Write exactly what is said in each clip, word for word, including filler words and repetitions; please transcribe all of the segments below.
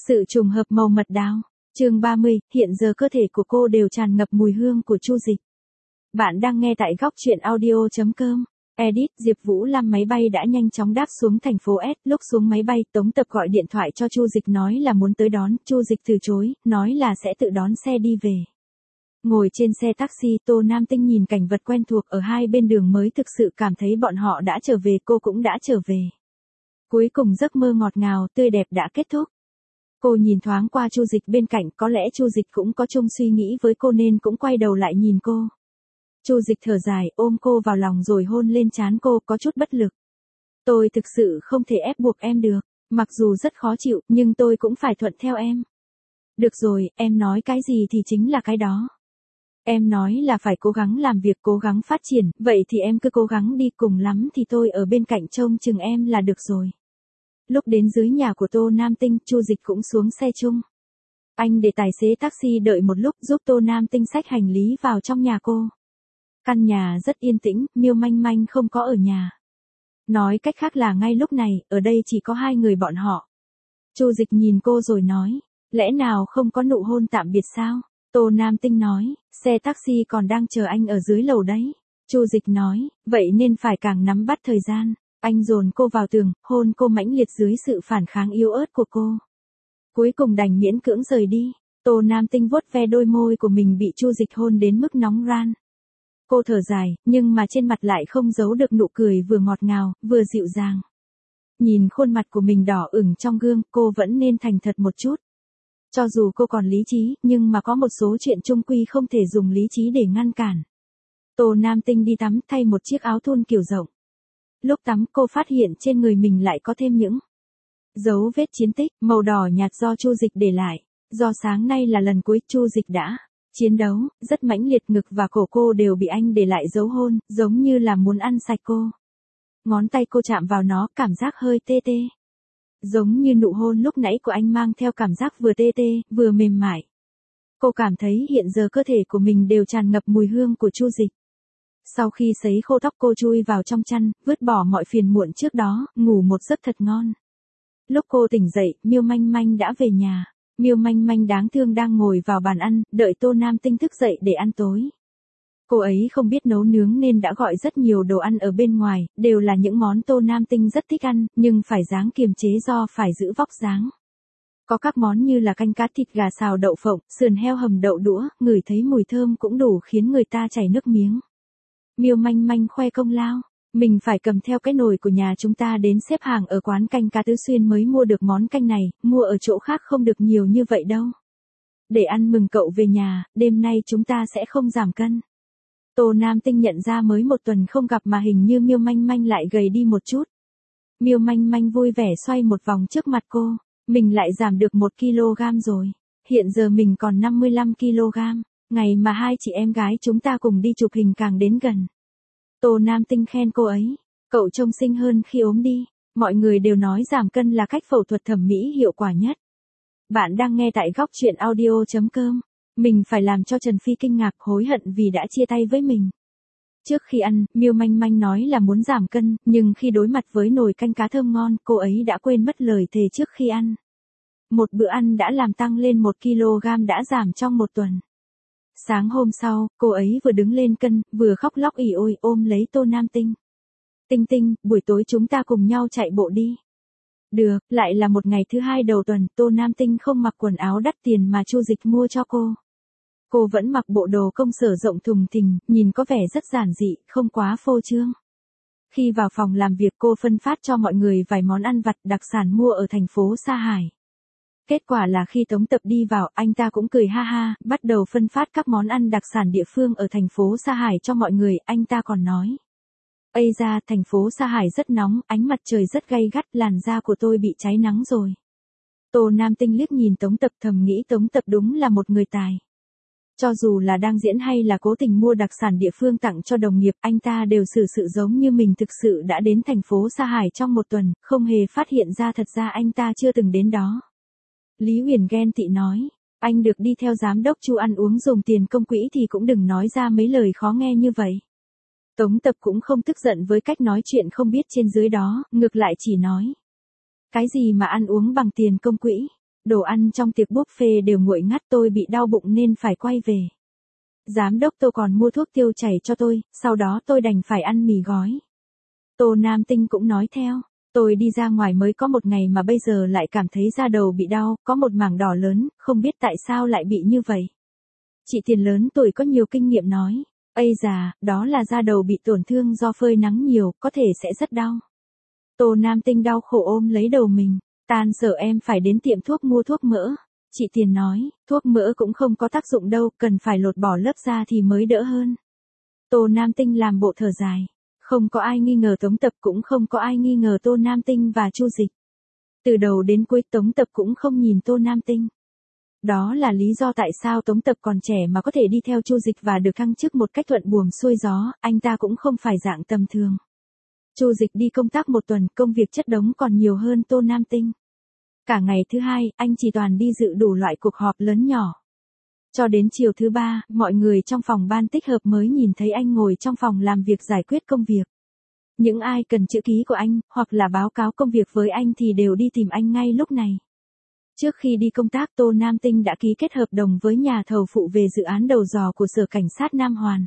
Sự trùng hợp màu mật đào. Chương ba mươi, hiện giờ cơ thể của cô đều tràn ngập mùi hương của Chu Dịch. Bạn đang nghe tại góc truyện audio chấm com. Edit, Diệp Vũ Lam máy bay đã nhanh chóng đáp xuống thành phố S, lúc xuống máy bay, Tống Tập gọi điện thoại cho Chu Dịch nói là muốn tới đón, Chu Dịch từ chối, nói là sẽ tự đón xe đi về. Ngồi trên xe taxi, Tô Nam Tinh nhìn cảnh vật quen thuộc ở hai bên đường mới thực sự cảm thấy bọn họ đã trở về, cô cũng đã trở về. Cuối cùng giấc mơ ngọt ngào, tươi đẹp đã kết thúc. Cô nhìn thoáng qua Chu Dịch bên cạnh, có lẽ Chu Dịch cũng có chung suy nghĩ với cô nên cũng quay đầu lại nhìn cô. Chu Dịch thở dài, ôm cô vào lòng rồi hôn lên trán cô, có chút bất lực. Tôi thực sự không thể ép buộc em được, mặc dù rất khó chịu, nhưng tôi cũng phải thuận theo em. Được rồi, em nói cái gì thì chính là cái đó. Em nói là phải cố gắng làm việc, cố gắng phát triển, vậy thì em cứ cố gắng đi, cùng lắm thì tôi ở bên cạnh trông chừng em là được rồi. Lúc đến dưới nhà của Tô Nam Tinh, Chu Dịch cũng xuống xe chung. Anh để tài xế taxi đợi một lúc, giúp Tô Nam Tinh xách hành lý vào trong nhà cô. Căn nhà rất yên tĩnh, Miêu Manh Manh không có ở nhà. Nói cách khác là ngay lúc này, ở đây chỉ có hai người bọn họ. Chu Dịch nhìn cô rồi nói, lẽ nào không có nụ hôn tạm biệt sao? Tô Nam Tinh nói, xe taxi còn đang chờ anh ở dưới lầu đấy. Chu Dịch nói, vậy nên phải càng nắm bắt thời gian. Anh dồn cô vào tường, hôn cô mãnh liệt dưới sự phản kháng yếu ớt của cô. Cuối cùng đành miễn cưỡng rời đi. Tô Nam Tinh vuốt ve đôi môi của mình bị Chu Dịch hôn đến mức nóng ran. Cô thở dài, nhưng mà trên mặt lại không giấu được nụ cười vừa ngọt ngào, vừa dịu dàng. Nhìn khuôn mặt của mình đỏ ửng trong gương, cô vẫn nên thành thật một chút. Cho dù cô còn lý trí, nhưng mà có một số chuyện chung quy không thể dùng lý trí để ngăn cản. Tô Nam Tinh đi tắm, thay một chiếc áo thun kiểu rộng. Lúc tắm cô phát hiện trên người mình lại có thêm những dấu vết chiến tích, màu đỏ nhạt do Chu Dịch để lại. Do sáng nay là lần cuối Chu Dịch đã chiến đấu, rất mãnh liệt, ngực và cổ cô đều bị anh để lại dấu hôn, giống như là muốn ăn sạch cô. Ngón tay cô chạm vào nó, cảm giác hơi tê tê. Giống như nụ hôn lúc nãy của anh mang theo cảm giác vừa tê tê, vừa mềm mại. Cô cảm thấy hiện giờ cơ thể của mình đều tràn ngập mùi hương của Chu Dịch. Sau khi sấy khô tóc, cô chui vào trong chăn, vứt bỏ mọi phiền muộn trước đó, ngủ một giấc thật ngon. Lúc cô tỉnh dậy, Miêu Manh Manh đã về nhà. Miêu Manh Manh đáng thương đang ngồi vào bàn ăn, đợi Tô Nam Tinh thức dậy để ăn tối. Cô ấy không biết nấu nướng nên đã gọi rất nhiều đồ ăn ở bên ngoài, đều là những món Tô Nam Tinh rất thích ăn, nhưng phải ráng kiềm chế do phải giữ vóc dáng. Có các món như là canh cá, thịt gà xào đậu phộng, sườn heo hầm đậu đũa, ngửi thấy mùi thơm cũng đủ khiến người ta chảy nước miếng. Miêu Manh Manh khoe công lao, mình phải cầm theo cái nồi của nhà chúng ta đến xếp hàng ở quán canh cá Tứ Xuyên mới mua được món canh này, mua ở chỗ khác không được nhiều như vậy đâu. Để ăn mừng cậu về nhà, đêm nay chúng ta sẽ không giảm cân. Tô Nam Tinh nhận ra mới một tuần không gặp mà hình như Miêu Manh Manh lại gầy đi một chút. Miêu Manh Manh vui vẻ xoay một vòng trước mặt cô, mình lại giảm được một ki lô gam rồi. Hiện giờ mình còn năm mươi lăm ki lô gam. Ngày mà hai chị em gái chúng ta cùng đi chụp hình càng đến gần. Tô Nam Tinh khen cô ấy, cậu trông xinh hơn khi ốm đi. Mọi người đều nói giảm cân là cách phẫu thuật thẩm mỹ hiệu quả nhất. Bạn đang nghe tại góc truyện audio chấm com. Mình phải làm cho Trần Phi kinh ngạc, hối hận vì đã chia tay với mình. Trước khi ăn, Miêu Manh Manh nói là muốn giảm cân, nhưng khi đối mặt với nồi canh cá thơm ngon, cô ấy đã quên mất lời thề trước khi ăn. Một bữa ăn đã làm tăng lên một ki lô gam, đã giảm trong một tuần. Sáng hôm sau, cô ấy vừa đứng lên cân, vừa khóc lóc ỉ ôi ôm lấy Tô Nam Tinh. Tinh Tinh, buổi tối chúng ta cùng nhau chạy bộ đi. Được, lại là một ngày thứ hai đầu tuần, Tô Nam Tinh không mặc quần áo đắt tiền mà Chu Dịch mua cho cô. Cô vẫn mặc bộ đồ công sở rộng thùng thình, nhìn có vẻ rất giản dị, không quá phô trương. Khi vào phòng làm việc, cô phân phát cho mọi người vài món ăn vặt đặc sản mua ở thành phố Sa Hải. Kết quả là khi Tống Tập đi vào, anh ta cũng cười ha ha, bắt đầu phân phát các món ăn đặc sản địa phương ở thành phố Sa Hải cho mọi người, anh ta còn nói. Ây da, thành phố Sa Hải rất nóng, ánh mặt trời rất gay gắt, làn da của tôi bị cháy nắng rồi. Tô Nam Tinh liếc nhìn Tống Tập, thầm nghĩ Tống Tập đúng là một người tài. Cho dù là đang diễn hay là cố tình mua đặc sản địa phương tặng cho đồng nghiệp, anh ta đều xử sự giống như mình thực sự đã đến thành phố Sa Hải trong một tuần, không hề phát hiện ra thật ra anh ta chưa từng đến đó. Lý Huyền ghen tị nói, anh được đi theo giám đốc Chu ăn uống dùng tiền công quỹ thì cũng đừng nói ra mấy lời khó nghe như vậy. Tống Tập cũng không tức giận với cách nói chuyện không biết trên dưới đó, ngược lại chỉ nói. Cái gì mà ăn uống bằng tiền công quỹ? Đồ ăn trong tiệc buffet đều nguội ngắt, tôi bị đau bụng nên phải quay về. Giám đốc Tô còn mua thuốc tiêu chảy cho tôi, sau đó tôi đành phải ăn mì gói. Tô Nam Tinh cũng nói theo. Tôi đi ra ngoài mới có một ngày mà bây giờ lại cảm thấy da đầu bị đau, có một mảng đỏ lớn, không biết tại sao lại bị như vậy. Chị Tiền lớn tuổi có nhiều kinh nghiệm nói. Ây già, đó là da đầu bị tổn thương do phơi nắng nhiều, có thể sẽ rất đau. Tô Nam Tinh đau khổ ôm lấy đầu mình. Tan sở em phải đến tiệm thuốc mua thuốc mỡ. Chị Tiền nói, thuốc mỡ cũng không có tác dụng đâu, cần phải lột bỏ lớp da thì mới đỡ hơn. Tô Nam Tinh làm bộ thở dài. Không có ai nghi ngờ Tống Tập, cũng không có ai nghi ngờ Tô Nam Tinh và Chu Dịch. Từ đầu đến cuối Tống Tập cũng không nhìn Tô Nam Tinh. Đó là lý do tại sao Tống Tập còn trẻ mà có thể đi theo Chu Dịch và được thăng chức một cách thuận buồm xuôi gió, anh ta cũng không phải dạng tầm thường. Chu Dịch đi công tác một tuần, công việc chất đống còn nhiều hơn Tô Nam Tinh. Cả ngày thứ hai, anh chỉ toàn đi dự đủ loại cuộc họp lớn nhỏ. Cho đến chiều thứ ba, mọi người trong phòng ban tích hợp mới nhìn thấy anh ngồi trong phòng làm việc giải quyết công việc. Những ai cần chữ ký của anh, hoặc là báo cáo công việc với anh thì đều đi tìm anh ngay lúc này. Trước khi đi công tác, Tô Nam Tinh đã ký kết hợp đồng với nhà thầu phụ về dự án đầu giò của Sở Cảnh sát Nam Hoàn.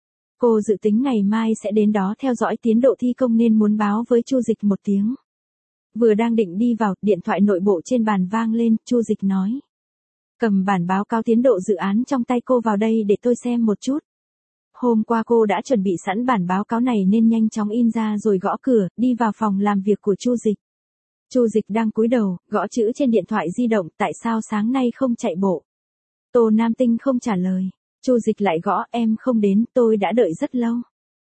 Cô dự tính ngày mai sẽ đến đó theo dõi tiến độ thi công nên muốn báo với Chu Dịch một tiếng. Vừa đang định đi vào, điện thoại nội bộ trên bàn vang lên, Chu Dịch nói. Cầm bản báo cáo tiến độ dự án trong tay cô vào đây để tôi xem một chút. Hôm qua cô đã chuẩn bị sẵn bản báo cáo này nên nhanh chóng in ra rồi gõ cửa, đi vào phòng làm việc của Chu Dịch. Chu Dịch đang cúi đầu, gõ chữ trên điện thoại di động, tại sao sáng nay không chạy bộ? Tô Nam Tinh không trả lời. Chu Dịch lại gõ, em không đến, tôi đã đợi rất lâu.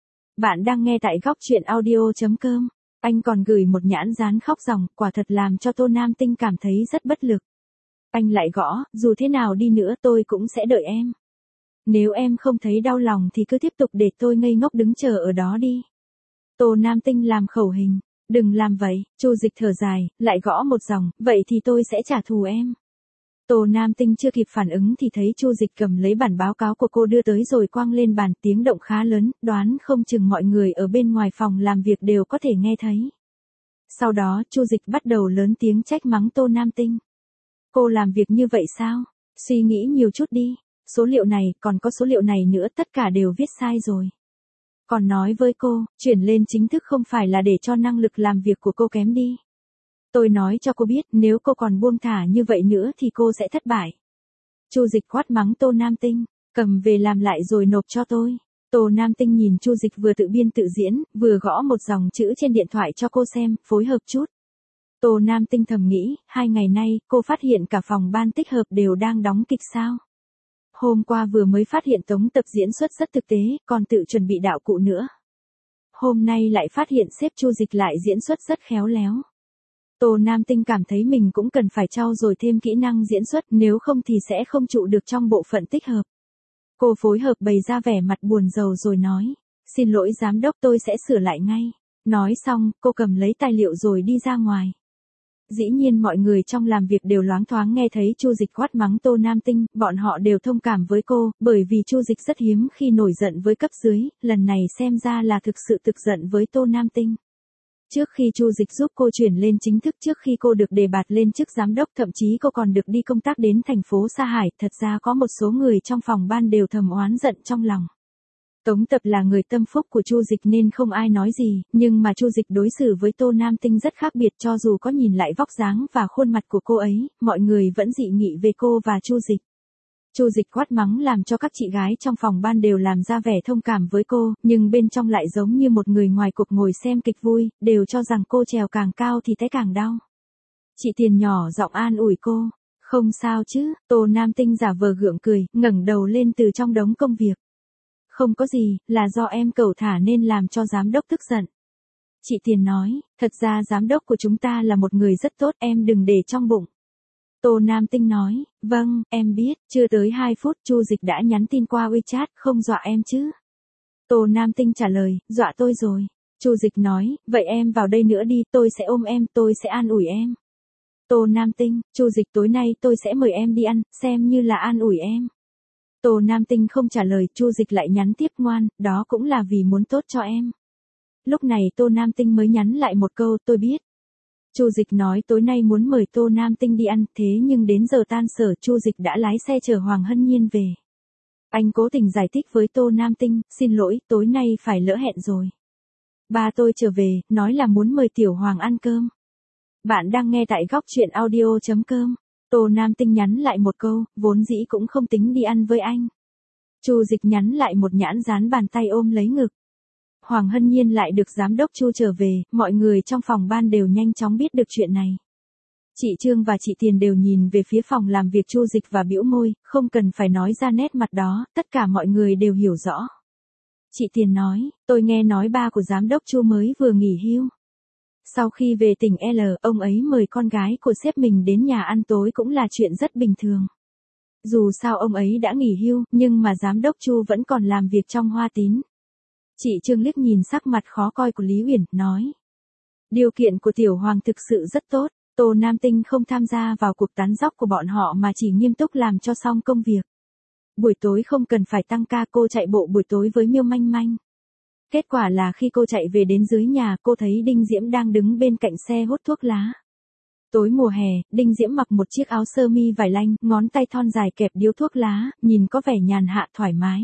Bạn đang nghe tại góc truyện audio chấm com. Anh còn gửi một nhãn dán khóc ròng, quả thật làm cho Tô Nam Tinh cảm thấy rất bất lực. Anh lại gõ, dù thế nào đi nữa tôi cũng sẽ đợi em. Nếu em không thấy đau lòng thì cứ tiếp tục để tôi ngây ngốc đứng chờ ở đó đi. Tô Nam Tinh làm khẩu hình, đừng làm vậy. Chu Dịch thở dài, lại gõ một dòng, vậy thì tôi sẽ trả thù em. Tô Nam Tinh chưa kịp phản ứng thì thấy Chu Dịch cầm lấy bản báo cáo của cô đưa tới rồi quăng lên bàn, tiếng động khá lớn, đoán không chừng mọi người ở bên ngoài phòng làm việc đều có thể nghe thấy. Sau đó Chu Dịch bắt đầu lớn tiếng trách mắng Tô Nam Tinh. Cô làm việc như vậy sao? Suy nghĩ nhiều chút đi. Số liệu này, còn có số liệu này nữa, tất cả đều viết sai rồi. Còn nói với cô, chuyển lên chính thức không phải là để cho năng lực làm việc của cô kém đi. Tôi nói cho cô biết, nếu cô còn buông thả như vậy nữa thì cô sẽ thất bại. Chu Dịch quát mắng Tô Nam Tinh, cầm về làm lại rồi nộp cho tôi. Tô Nam Tinh nhìn Chu Dịch vừa tự biên tự diễn, vừa gõ một dòng chữ trên điện thoại cho cô xem, phối hợp chút. Tô Nam Tinh thầm nghĩ, hai ngày nay, cô phát hiện cả phòng ban tích hợp đều đang đóng kịch sao. Hôm qua vừa mới phát hiện Tống Tập diễn xuất rất thực tế, còn tự chuẩn bị đạo cụ nữa. Hôm nay lại phát hiện sếp Chu Dịch lại diễn xuất rất khéo léo. Tô Nam Tinh cảm thấy mình cũng cần phải trau dồi thêm kỹ năng diễn xuất, nếu không thì sẽ không trụ được trong bộ phận tích hợp. Cô phối hợp bày ra vẻ mặt buồn rầu rồi nói, xin lỗi giám đốc, tôi sẽ sửa lại ngay. Nói xong, cô cầm lấy tài liệu rồi đi ra ngoài. Dĩ nhiên mọi người trong làm việc đều loáng thoáng nghe thấy Chu Dịch quát mắng Tô Nam Tinh, bọn họ đều thông cảm với cô, bởi vì Chu Dịch rất hiếm khi nổi giận với cấp dưới, lần này xem ra là thực sự thực giận với Tô Nam Tinh. Trước khi Chu Dịch giúp cô chuyển lên chính thức, trước khi cô được đề bạt lên chức giám đốc, thậm chí cô còn được đi công tác đến thành phố Sa Hải, thật ra có một số người trong phòng ban đều thầm oán giận trong lòng. Tống Tập là người tâm phúc của Chu Dịch nên không ai nói gì, nhưng mà Chu Dịch đối xử với Tô Nam Tinh rất khác biệt, cho dù có nhìn lại vóc dáng và khuôn mặt của cô ấy, mọi người vẫn dị nghị về cô và Chu Dịch. Chu Dịch quát mắng làm cho các chị gái trong phòng ban đều làm ra vẻ thông cảm với cô, nhưng bên trong lại giống như một người ngoài cuộc ngồi xem kịch vui, đều cho rằng cô trèo càng cao thì té càng đau. Chị Tiền nhỏ giọng an ủi cô, không sao chứ. Tô Nam Tinh giả vờ gượng cười, ngẩng đầu lên từ trong đống công việc. Không có gì, là do em cẩu thả nên làm cho giám đốc tức giận. Chị Tiền nói, thật ra giám đốc của chúng ta là một người rất tốt, em đừng để trong bụng. Tô Nam Tinh nói, vâng, em biết. Chưa tới hai phút Chu Dịch đã nhắn tin qua WeChat, không dọa em chứ? Tô Nam Tinh trả lời, dọa tôi rồi. Chu Dịch nói, vậy em vào đây nữa đi, tôi sẽ ôm em, tôi sẽ an ủi em. Tô Nam Tinh, Chu Dịch tối nay tôi sẽ mời em đi ăn, xem như là an ủi em. Tô Nam Tinh không trả lời, Chu Dịch lại nhắn tiếp, ngoan, đó cũng là vì muốn tốt cho em. Lúc này Tô Nam Tinh mới nhắn lại một câu, tôi biết. Chu Dịch nói tối nay muốn mời Tô Nam Tinh đi ăn, thế nhưng đến giờ tan sở Chu Dịch đã lái xe chở Hoàng Hân Nhiên về. Anh cố tình giải thích với Tô Nam Tinh, xin lỗi, tối nay phải lỡ hẹn rồi. Ba tôi trở về, nói là muốn mời Tiểu Hoàng ăn cơm. Bạn đang nghe tại góc chuyện audio chấm com. Tô Nam Tinh nhắn lại một câu, vốn dĩ cũng không tính đi ăn với anh. Chu Dịch nhắn lại một nhãn dán bàn tay ôm lấy ngực. Hoàng Hân Nhiên lại được giám đốc Chu trở về, mọi người trong phòng ban đều nhanh chóng biết được chuyện này. Chị Trương và chị Tiền đều nhìn về phía phòng làm việc Chu Dịch và bĩu môi, không cần phải nói ra nét mặt đó, tất cả mọi người đều hiểu rõ. Chị Tiền nói, tôi nghe nói ba của giám đốc Chu mới vừa nghỉ hưu. Sau khi về tỉnh L, ông ấy mời con gái của sếp mình đến nhà ăn tối cũng là chuyện rất bình thường. Dù sao ông ấy đã nghỉ hưu, nhưng mà giám đốc Chu vẫn còn làm việc trong Hoa Tín. Chị Trương liếc nhìn sắc mặt khó coi của Lý Uyển, nói. Điều kiện của Tiểu Hoàng thực sự rất tốt, Tô Nam Tinh không tham gia vào cuộc tán dóc của bọn họ mà chỉ nghiêm túc làm cho xong công việc. Buổi tối không cần phải tăng ca, cô chạy bộ buổi tối với Miêu Manh Manh. Kết quả là khi cô chạy về đến dưới nhà, cô thấy Đinh Diễm đang đứng bên cạnh xe hút thuốc lá. Tối mùa hè, Đinh Diễm mặc một chiếc áo sơ mi vải lanh, ngón tay thon dài kẹp điếu thuốc lá, nhìn có vẻ nhàn hạ thoải mái.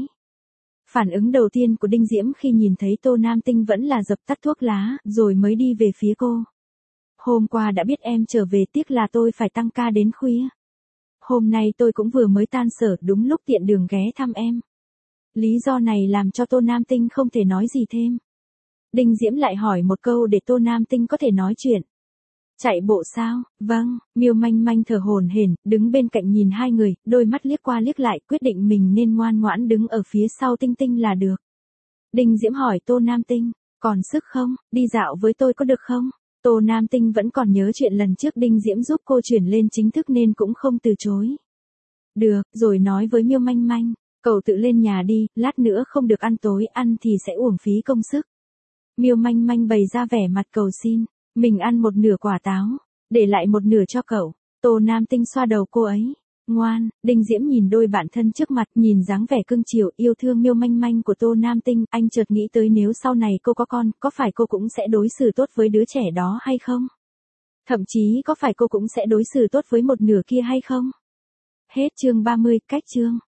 Phản ứng đầu tiên của Đinh Diễm khi nhìn thấy Tô Nam Tinh vẫn là dập tắt thuốc lá, rồi mới đi về phía cô. Hôm qua đã biết em trở về, tiếc là tôi phải tăng ca đến khuya. Hôm nay tôi cũng vừa mới tan sở, đúng lúc tiện đường ghé thăm em. Lý do này làm cho Tô Nam Tinh không thể nói gì thêm. Đinh Diễm lại hỏi một câu để Tô Nam Tinh có thể nói chuyện. Chạy bộ sao? Vâng, Miêu Manh Manh thở hổn hển, đứng bên cạnh nhìn hai người, đôi mắt liếc qua liếc lại, quyết định mình nên ngoan ngoãn đứng ở phía sau Tinh Tinh là được. Đinh Diễm hỏi Tô Nam Tinh, còn sức không, đi dạo với tôi có được không? Tô Nam Tinh vẫn còn nhớ chuyện lần trước Đinh Diễm giúp cô chuyển lên chính thức nên cũng không từ chối. Được, rồi nói với Miêu Manh Manh, cậu tự lên nhà đi, lát nữa không được ăn tối, ăn thì sẽ uổng phí công sức. Miêu Manh Manh bày ra vẻ mặt cầu xin, mình ăn một nửa quả táo, để lại một nửa cho cậu. Tô Nam Tinh xoa đầu cô ấy, ngoan. Đinh Diễm nhìn đôi bạn thân trước mặt, nhìn dáng vẻ cưng chiều yêu thương Miêu Manh Manh của Tô Nam Tinh, anh chợt nghĩ tới nếu sau này cô có con, có phải cô cũng sẽ đối xử tốt với đứa trẻ đó hay không? Thậm chí có phải cô cũng sẽ đối xử tốt với một nửa kia hay không? Hết chương ba mươi, cách chương.